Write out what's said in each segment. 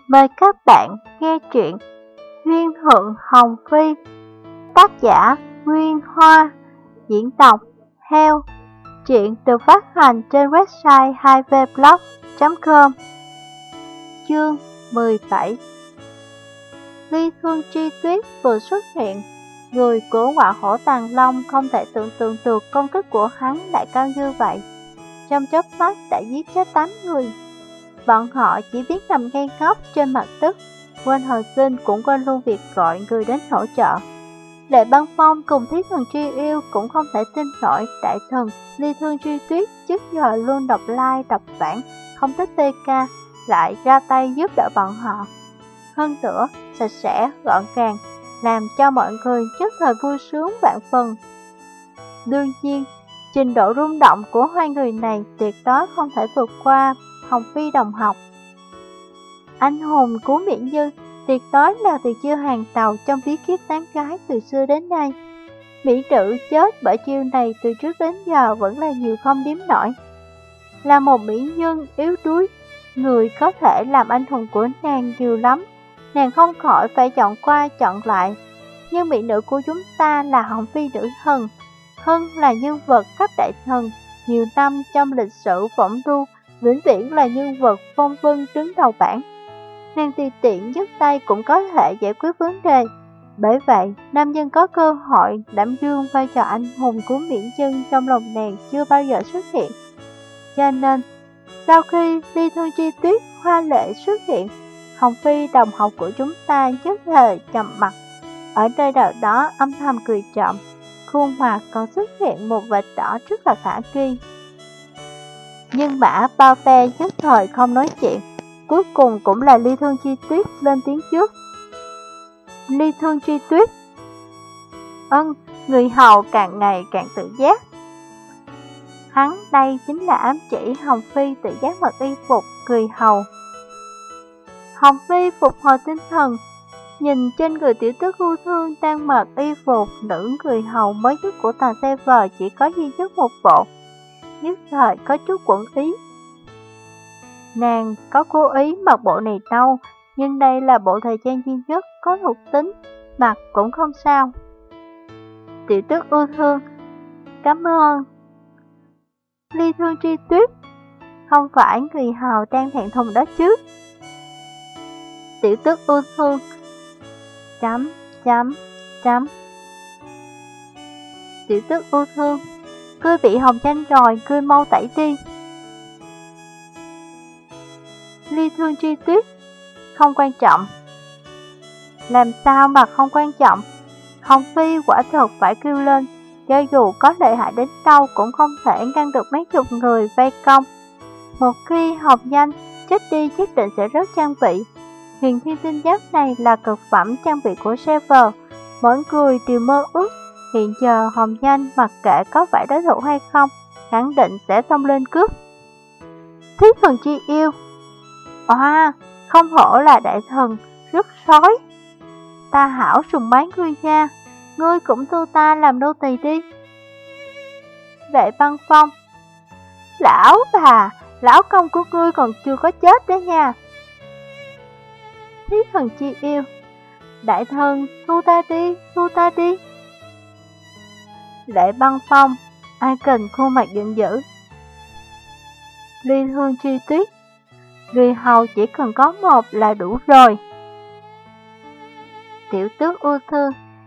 Mời các bạn nghe truyện Duyên Thượng Hồng Phi, tác giả Nguyên Hoa, diễn đọc Heo. Truyện được phát hành trên website 2vblog.com. Chương 17. Ly Thương Chi Tuyết vừa xuất hiện, người của Ngọa Hổ Tàng Long không thể tưởng tượng được công kích của hắn lại cao như vậy. Trong chớp mắt đã giết chết 8 người. Bọn họ chỉ biết nằm ngây ngốc trên mặt đất, quên hồi sinh cũng quên luôn việc gọi người đến hỗ trợ. Lệ Băng Phong cùng Thiết Thần Truy Yêu cũng không thể tin nổi đại thần Ly Thương Truy Tuyết trước giờ luôn độc lai độc vãng, không thích TK, lại ra tay giúp đỡ bọn họ. Hơn nữa, sạch sẽ, gọn gàng, làm cho mọi người nhất thời vui sướng vạn phần. Đương nhiên, trình độ rung động của hai người này tuyệt đối không thể vượt qua Hồng Phi đồng học. Anh hùng của Mỹ Như tuyệt đối là từ chiêu hàng đầu trong bí kíp tán gái từ xưa đến nay. Mỹ nữ chết bởi chiêu này từ trước đến giờ vẫn là nhiều không đếm nổi. Là một mỹ nhân yếu đuối, người có thể làm anh hùng của nàng nhiều lắm, nàng không khỏi phải chọn qua chọn lại. Nhưng mỹ nữ của chúng ta là Hồng Phi nữ thần, Hân là nhân vật cấp đại thần, nhiều năm trong lịch sử võng du, vĩnh viễn là nhân vật phong vân đứng đầu bảng. Nàng tùy tiện nhấc tay cũng có thể giải quyết vấn đề. Bởi vậy, nam nhân có cơ hội đảm đương vai trò anh hùng của mỹ nhân trong lòng nàng chưa bao giờ xuất hiện. Cho nên, sau khi Ly Thương Chi Tuyết hoa lệ xuất hiện, Hồng Phi đồng học của chúng ta nhất thời trầm mặt. Ở nơi đầu đó âm thầm cười trộm, khuôn mặt còn xuất hiện một vệt đỏ rất là khả nghi. Nhưng mã bao phe nhất thời không nói chuyện, cuối cùng cũng là Ly Thương Chi Tuyết lên tiếng trước. Ly Thương Chi Tuyết. Người hầu càng ngày càng tự giác. Hắn đây chính là ám chỉ Hồng Phi tự giác mặc y phục người hầu. Hồng Phi phục hồi tinh thần, nhìn trên người tiểu tước ưu thương đang mặc y phục nữ người hầu mới nhất của tòa xe vờ chỉ có duy nhất một bộ, nhất thời có chút quẩn ý. Nàng có cố ý mặc bộ này đâu, nhưng đây là bộ thời trang duy nhất có thuộc tính, mặc cũng không sao. Tiểu tước ưu thương, cảm ơn. Ly Thương Chi Tuyết, không phải người hầu đang thẹn thùng đó chứ. Tiểu tước ưu thương, Tiểu tước ưu thương, ngươi bị hồng danh rồi, ngươi mau tẩy đi. Ly Thương Chi Tuyết, không quan trọng. Làm sao mà không quan trọng? Hồng Phi quả thật phải kêu lên, cho dù có lợi hại đến đâu cũng không thể ngăn được mấy chục người vây công. Một khi hồng danh chết đi nhất định sẽ rất trang bị. Huyền Thiên Tinh Giáp này là cực phẩm trang bị của server, mỗi người đều mơ ước. Hiện giờ hồng danh mặc kệ có phải đối thủ hay không, khẳng định sẽ xông lên cướp. Thiết Thần Chi Yêu, không hổ là đại thần, rất sói. Ta hảo sùng bái ngươi nha, ngươi cũng thu ta làm nô tỳ đi. Lệ Băng Phong, lão bà, lão công của ngươi còn chưa có chết đấy nha. Thiết Thần Chi Yêu, đại thần, thu ta đi. Lệ Băng Phong, ai cần khuôn mặt giận dữ. Ly Thương Chi Tuyết, người hầu chỉ cần có một là đủ rồi. Tiểu tước ưu thương,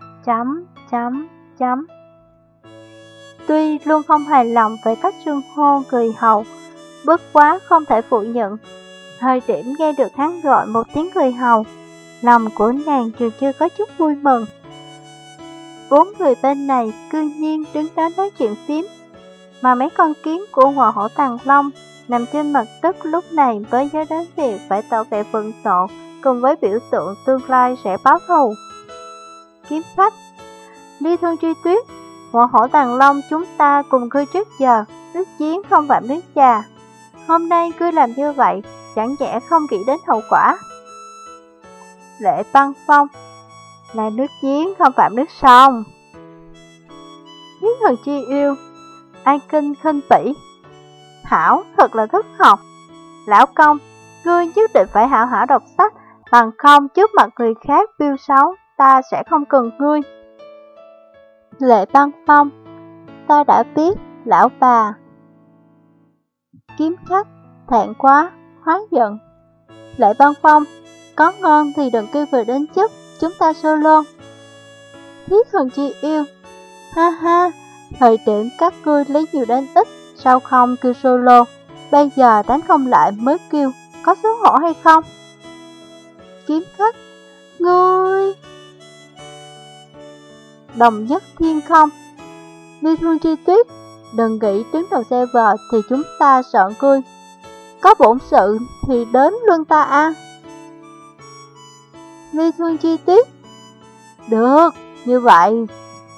Tuy luôn không hài lòng về cách xưng hô người hầu, bất quá không thể phủ nhận. Thời điểm nghe được hắn gọi một tiếng người hầu, lòng của nàng dường chưa có chút vui mừng. 4 người bên này cư nhiên đứng đó nói chuyện phím, mà mấy con kiến của Ngọa Hổ Tàng Long nằm trên mặt đất lúc này mới nhớ đến việc phải tỏ vẻ phẫn nộ cùng với biểu tượng tương lai sẽ báo thù. Kiếm khách, Ly Thương Truy Tuyết, Ngọa Hổ Tàng Long chúng ta cùng ngươi trước giờ, nước chiến không phạm nước già. Hôm nay ngươi làm như vậy, chẳng nhẽ không nghĩ đến hậu quả. Lệ Băng Phong, là nước chiến không phạm nước sông. Thiết Thần Chi Yêu, ai kinh khinh bỉ. Hảo thật là thất học. Lão công, ngươi nhất định phải hảo hảo đọc sách, bằng không trước mặt người khác bêu xấu, ta sẽ không cần ngươi. Lệ Băng Phong, ta đã biết, lão bà. Kiếm Khách, thẹn quá, hóa giận. Lệ Băng Phong, có ngon thì đừng kêu về đến chức, chúng ta solo. Thiết Thần Chi Yêu, ha ha, thời điểm các ngươi lấy nhiều đến ít, sao không kêu solo, bây giờ đánh không lại mới kêu, có xấu hổ hay không? Kiếm Khách, ngươi... Đồng Nhất Thiên Không, Ly Thương Chi Tuyết, đừng nghĩ đứng đầu server thì chúng ta sợ ngươi, có bổn sự thì đến lưng ta a. Ly Thương Chi Tuyết, được, như vậy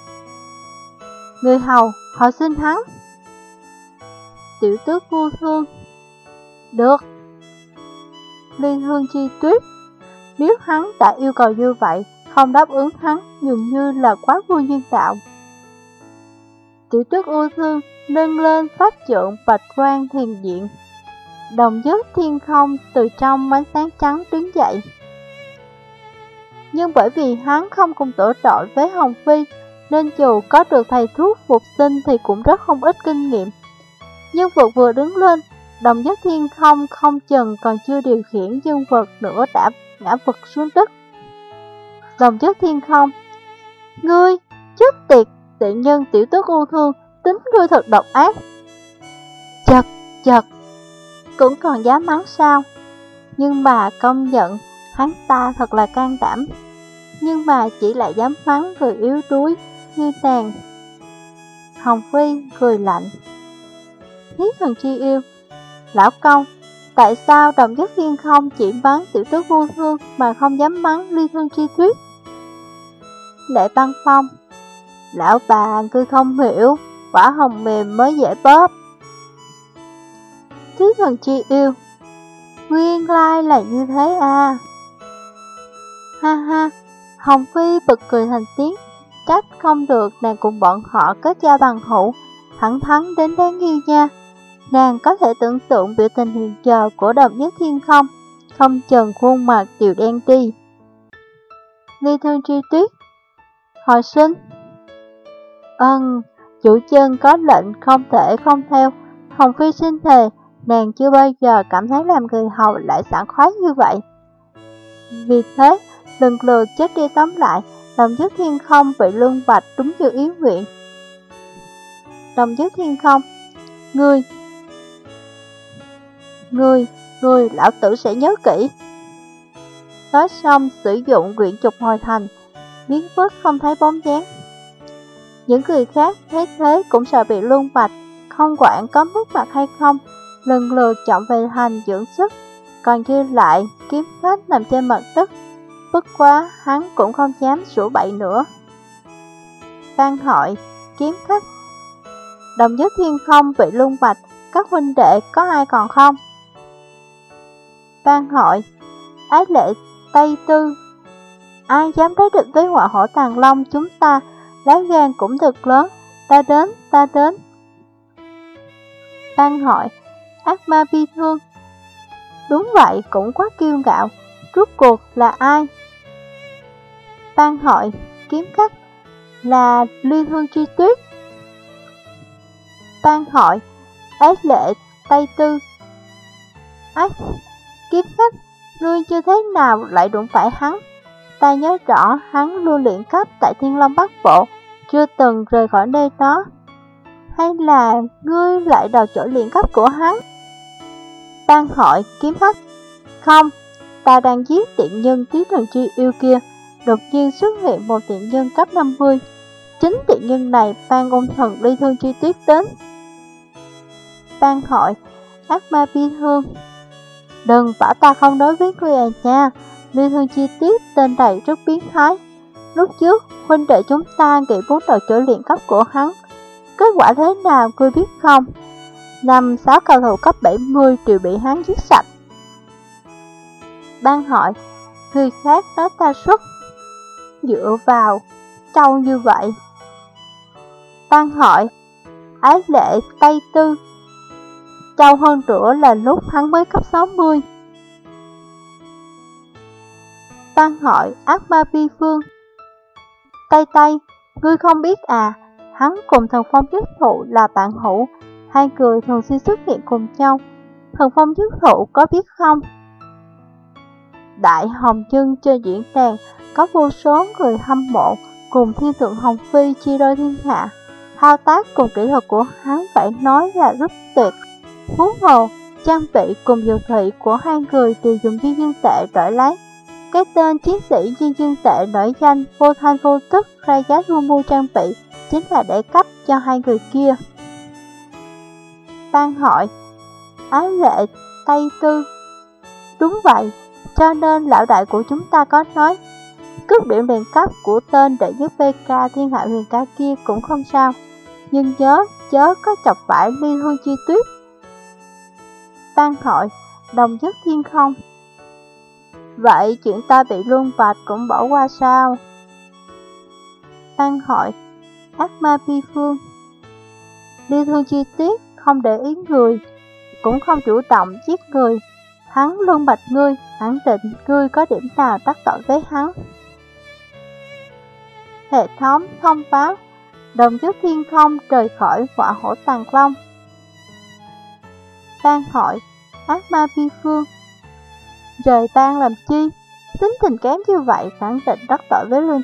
người hầu họ xin hắn. Tiểu Tước Vô Thương, được. Ly Thương Chi Tuyết, nếu hắn đã yêu cầu như vậy, không đáp ứng hắn dường như là quá vô nhân đạo. Tiểu Tước Vô Thương nâng lên pháp trượng bạch quang thiền diện. Đồng Nhất Thiên Không từ trong ánh sáng trắng đứng dậy. Nhưng bởi vì hắn không cùng tổ đội với Hồng Phi, nên dù có được thầy thuốc phục sinh thì cũng rất không ít kinh nghiệm. Nhân vật vừa đứng lên, Đồng Nhất Thiên Không không chừng còn chưa điều khiển nhân vật nữa đã ngã vật xuống đất. Đồng Nhất Thiên Không, ngươi, chết tiệt, tiện nhân Tiểu Tước Vô Thương, tính ngươi thật độc ác. Chật, chật, cũng còn dám mắng sao? Nhưng mà công nhận, hắn ta thật là can đảm. Nhưng mà chỉ lại dám mắng người yếu đuối như nàng. Hồng Phi cười lạnh. Thiết Thần Chi Yêu, lão công, tại sao Đồng Nhất Thiên Không chỉ mắng Tiểu Tước Vô Thương mà không dám mắng Ly Thương Chi Tuyết? Lệ Băng Phong, lão bà cứ không hiểu, quả hồng mềm mới dễ bóp. Thiết Thần Chi Yêu, nguyên lai là như thế à. Ha ha, Hồng Phi bật cười thành tiếng, trách không được nàng cùng bọn họ kết giao bằng hữu, thẳng thắn đến đáng yêu nha. Nàng có thể tưởng tượng biểu tình hiện giờ của Đồng Nhất Thiên không chừng khuôn mặt đều đen đi. Ly Thương Chi Tuyết, hồi sinh. Chủ chân có lệnh không thể không theo. Hồng Phi xin thề, nàng chưa bao giờ cảm thấy làm người hầu lại sảng khoái như vậy. Vì thế, lần lượt chết đi sống lại, Đồng Nhất Thiên Không bị luân bạch đúng như ý nguyện. Đồng Nhất Thiên Không, ngươi, lão tử sẽ nhớ kỹ. Nói xong sử dụng quyển trục hồi thành, biến mất không thấy bóng dáng. Những người khác thấy thế cũng sợ bị luân bạch, không quản có mất mặt hay không, lần lượt chọn về thành dưỡng sức. Còn dư lại, Kiếm Khách nằm trên mặt đất, bất quá hắn cũng không dám sủa bậy nữa. Ban hội, Kiếm Khách, Đồng Nhất Thiên Không bị luân bạch, các huynh đệ có ai còn không? Ban hội, Ái Lệ Tây Tư, ai dám đối địch với Họa Hổ Tàng Long chúng ta, lá gan cũng thật lớn, ta đến. Ban hội, Ác Ma Bi Thương, đúng vậy, cũng quá kiêu ngạo, rốt cuộc là ai? Ban hội, Kiếm Khách, là Ly Thương Chi Tuyết. Ban hội, Ái Lệ Tây Tư, Kiếm Khách, ngươi chưa thế nào lại đụng phải hắn? Ta nhớ rõ hắn luôn luyện cấp tại Thiên Long Bắc Bộ, chưa từng rời khỏi nơi đó. Hay là ngươi lại đòi chỗ luyện cấp của hắn? Ban hội, Kiếm Khách, không, ta đang giết tiện nhân Thiết Thần Chi Yêu kia, đột nhiên xuất hiện một tiện nhân cấp 50. Chính tiện nhân này ban ôn thần Ly Thương Chi Tuyết đến. Ban hội, Ác Ma Bi Thương, đừng bảo ta không đối với ngươi à nha. Ly Thương Chi Tuyết tên này rất biến thái. Lúc trước, huynh đệ chúng ta nghĩ muốn đòi chỗ luyện cấp của hắn. Kết quả thế nào ngươi biết không? 5-6 cao thủ cấp 70 đều bị hắn giết sạch. Ban hội, người khác nói ta xuất, dựa vào trâu như vậy. Ban hội, Ái Lệ Tây Tư, trâu hơn nữa là lúc hắn mới cấp 60. Ban hỏi ác ma bi phương. Tây Tây, ngươi không biết à, hắn cùng Thần Phong Nhất Thụ là bạn hữu, hai người thường xuyên xuất hiện cùng nhau. Thần Phong Nhất Thụ có biết không? Đại Hồng Chân trên diễn đàn có vô số người hâm mộ, cùng thiên thượng Hồng Phi chia đôi thiên hạ. Thao tác cùng kỹ thuật của hắn phải nói là rất tuyệt. Huống hồ, trang bị cùng dược thị của hai người đều dùng diên dân tệ đổi lấy. Cái tên chiến sĩ diên dân tệ nổi danh vô thanh vô tức ra giá thu mua trang bị chính là để cấp cho hai người kia. Ban hỏi Ái Lệ Tây Tư. Đúng vậy, cho nên lão đại của chúng ta có nói cướp điểm đèn cấp của tên đệ nhất PK thiên hạ huyền ca kia cũng không sao, nhưng nhớ chớ có chọc phải Liên Hương Chi Tuyết. Ban hỏi Đồng Nhất Thiên không? Vậy chuyện ta bị luân vạch cũng bỏ qua sao? Ban hỏi ác ma bi phương. Liên Hương Chi Tuyết không để ý người, cũng không chủ động giết người. Hắn luân bạch ngươi, khẳng định ngươi có điểm nào đắc tội với hắn. Hệ thống thông báo Đồng Nhất Thiên không rời khỏi Hỏa Hổ Tàng Long. Ban hỏi ác ma bi phương. Rời ban làm chi? Tính tình kém như vậy khẳng định đắc tội với Liên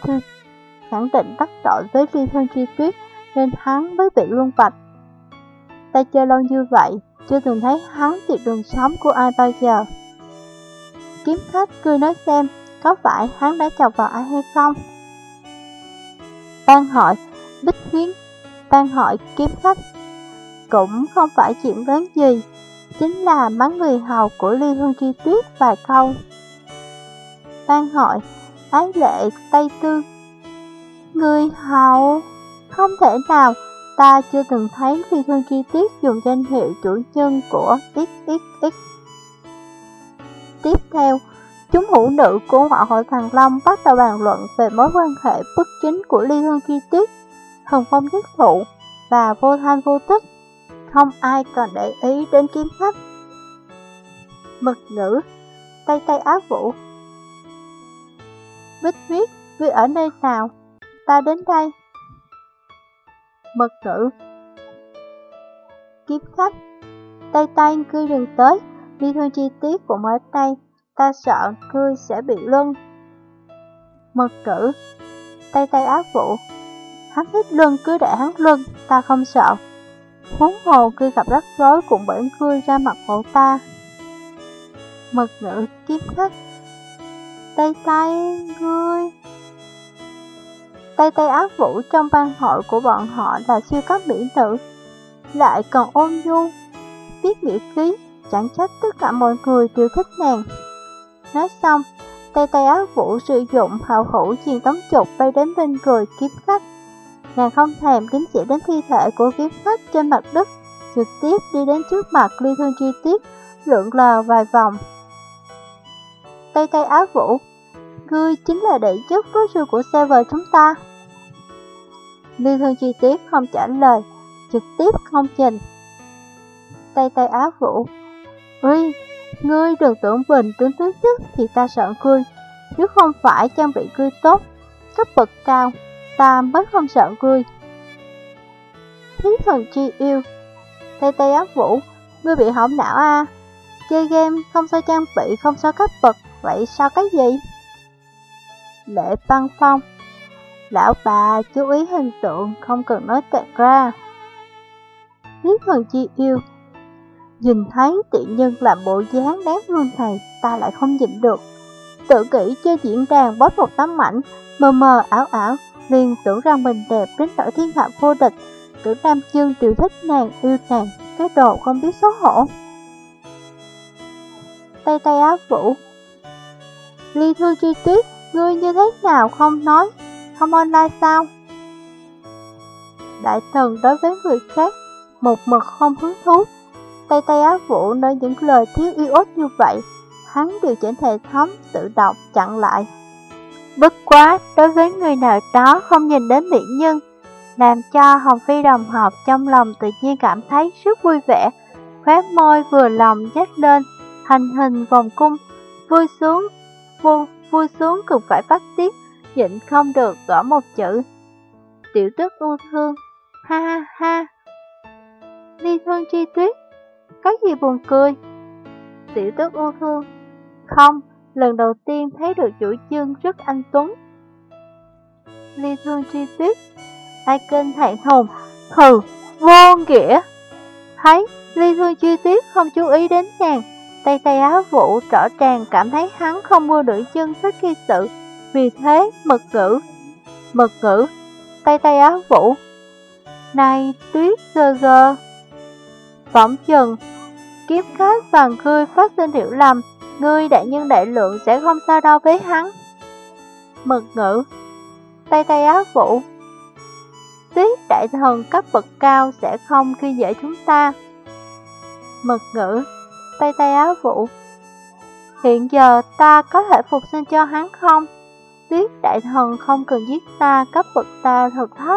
Hương Chi Tuyết nên hắn mới bị luân vạch. Ta chơi lâu như vậy, chưa từng thấy hắn tuyệt đường sống của ai bao giờ. Kiếm khách, ngươi nói xem, có phải hắn đã chọc vào ai hay không? Ban hỏi Bích Huyến. Ban hỏi kiếm khách. Cũng không phải chuyện lớn gì, chính là mắng người hầu của Liên Hương Chi Tuyết vài câu. Ban hỏi Ái Lệ Tây Tư. Người hầu? Không thể nào, ta chưa từng thấy Liên Hương Chi Tuyết dùng danh hiệu chủ nhân của XXX. Tiếp theo, chúng hữu nữ của Hỏa Hội Thần Long bắt đầu bàn luận về mối quan hệ bất chính của Liên Hương Chi Tuyết, Thần Phong Nhất Thụ và vô thanh vô tức. Không ai còn để ý đến kiếm khách. Mật ngữ Tây Tây Á Vũ. Bích Huyết, ngươi ở nơi nào? Ta đến đây. Mật ngữ kiếm khách. Tây Tây, ngươi đừng tới, Liên Hương Chi Tuyết cũng ở đây, ta sợ ngươi sẽ bị luân. Mật ngữ Tây Tây Á Vũ. Hắn thích luân cứ để hắn luân, ta không sợ. Huống hồ ngươi gặp rắc rối cũng bởi ngươi ra mặt hộ ta. Mật ngữ kiếm khách. Tây Tây, ngươi. Tây Tây Á Vũ trong ban hội của bọn họ là siêu cấp mỹ nữ, lại còn ôn nhu, biết nghĩa khí, chẳng trách tất cả mọi người đều thích nàng. Nói xong, Tây Tây Á Vũ sử dụng hào hữu truyền tống trục bay đến bên người kiếm khách. Nàng không thèm đếm xỉa đến thi thể của kiếm khách trên mặt đất, trực tiếp đi đến trước mặt Liên Hương Chi Tuyết, lượn lờ vài vòng. Tây Tây Á Vũ, ngươi chính là đệ nhất đối sư của server chúng ta. Liên Hương Chi Tuyết không trả lời, trực tiếp không trình. Tây Tây Á Vũ, uy, ngươi đừng tưởng mình đứng thứ nhất thì ta sợ ngươi. Nếu không phải trang bị ngươi tốt, cấp bậc cao, ta mới không sợ ngươi. Thí thần chi yêu. Tây Tây Á Vũ, ngươi bị hỏng não à? Chơi game không sao trang bị, không sao cấp bậc, vậy sao cái gì? Lệ Băng Phong. Lão bà chú ý hình tượng, không cần nói toạc ra. Thí thần chi yêu. Nhìn thấy tiện nhân làm bộ dáng đáng thương này, ta lại không nhịn được. Tự kỷ chơi diễn đàn bóp một tấm ảnh, mờ mờ ảo ảo, liền tưởng rằng mình đẹp đến nỗi thiên hạ vô địch, tưởng nam chương đều thích nàng, yêu nàng, cái đồ không biết xấu hổ. Tây Tây Á Vũ. Liên Hương Chi Tuyết, ngươi như thế nào không nói, không online sao? Đại thần đối với người khác, một mực không hứng thú. Tây Tây Á Vũ nói những lời thiếu iốt như vậy, hắn điều chỉnh hệ thống tự động chặn lại. Bất quá, đối với người nào đó không nhìn đến mỹ nhân, làm cho Hồng Phi đồng học trong lòng tự nhiên cảm thấy rất vui vẻ, khóe môi vừa lòng nhếch lên, thành hình vòng cung, vui sướng, vui xuống cực phải phát tiết, nhịn không được gõ một chữ. Tiểu Tước ưu thương, ha ha ha. Ly Thương Chi Tuyết, có gì buồn cười? Tiểu Tước ưu thương, không, lần đầu tiên thấy được chủ chương rất anh tuấn. Ly Thương Chi Tuyết, ai kênh thẹn thùng, hừ, vô nghĩa. Thấy Ly Thương Chi Tuyết không chú ý đến nàng, tay tay áo Vũ rõ ràng cảm thấy hắn không mua nữ chân thích khi sự, vì thế mật ngữ, tay tay áo Vũ. Này Tuyết gơ gơ, phỏng chừng kiếm khách và ngươi phát sinh hiểu lầm, ngươi đại nhân đại lượng sẽ không sao đâu với hắn. Mật ngữ, tay tay áo Vũ, Tuyết đại thần cấp bậc cao sẽ không khi dễ chúng ta. Mật ngữ, tay tay áo Vũ, hiện giờ ta có thể phục sinh cho hắn không? Tuyết đại thần không cần giết ta, cấp bậc ta thật thấp.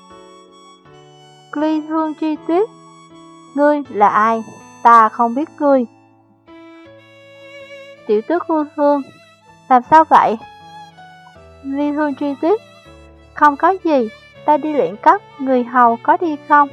Ly Thương Chi Tuyết, ngươi là ai? Ta không biết ngươi. Tiểu Tước ưu thương, làm sao vậy? Ly Thương Chi Tuyết, không có gì, ta đi luyện cấp, người hầu có đi không?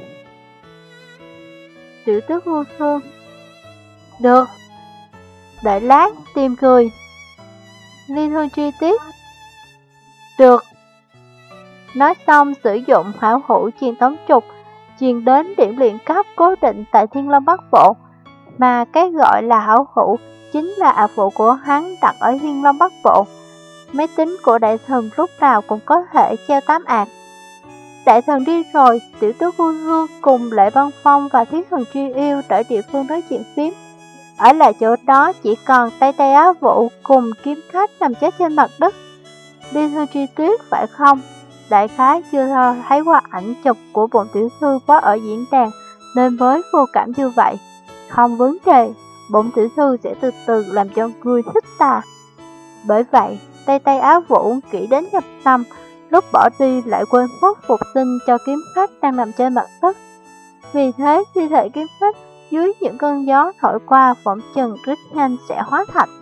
Tiểu Tước ưu thương, được, đợi lát tìm người. Ly Thương Chi Tuyết, được. Nói xong sử dụng hảo hữu truyền tống trục, truyền đến điểm luyện cấp cố định tại Thiên Long Bắc Bộ, mà cái gọi là hảo hữu chính là ảo phụ của hắn đặt ở Thiên Long Bắc Bộ. Máy tính của đại thần lúc nào cũng có thể treo 8 ạt. Đại thần đi rồi, Tiểu Tước ưu thương cùng Lệ Văn Phong và Thiết Thần Truy Yêu tới địa phương nói chuyện phím. Ở lại chỗ đó chỉ còn tay tay áo Vũ cùng kiếm khách nằm chết trên mặt đất. Ly Thương Chi Tuyết phải không? Đại khái chưa thấy qua ảnh chụp của bổn tiểu thư có ở diễn đàn nên mới vô cảm như vậy. Không vấn đề, bổn tiểu thư sẽ từ từ làm cho ngươi thích ta. Bởi vậy, tay tay áo Vũ kỹ đến nhập tâm, lúc bỏ đi lại quên mất phục sinh cho kiếm khách đang nằm trên mặt đất. Vì thế, thi thể kiếm khách dưới những cơn gió thổi qua phỏng chừng rất nhanh sẽ hóa thạch.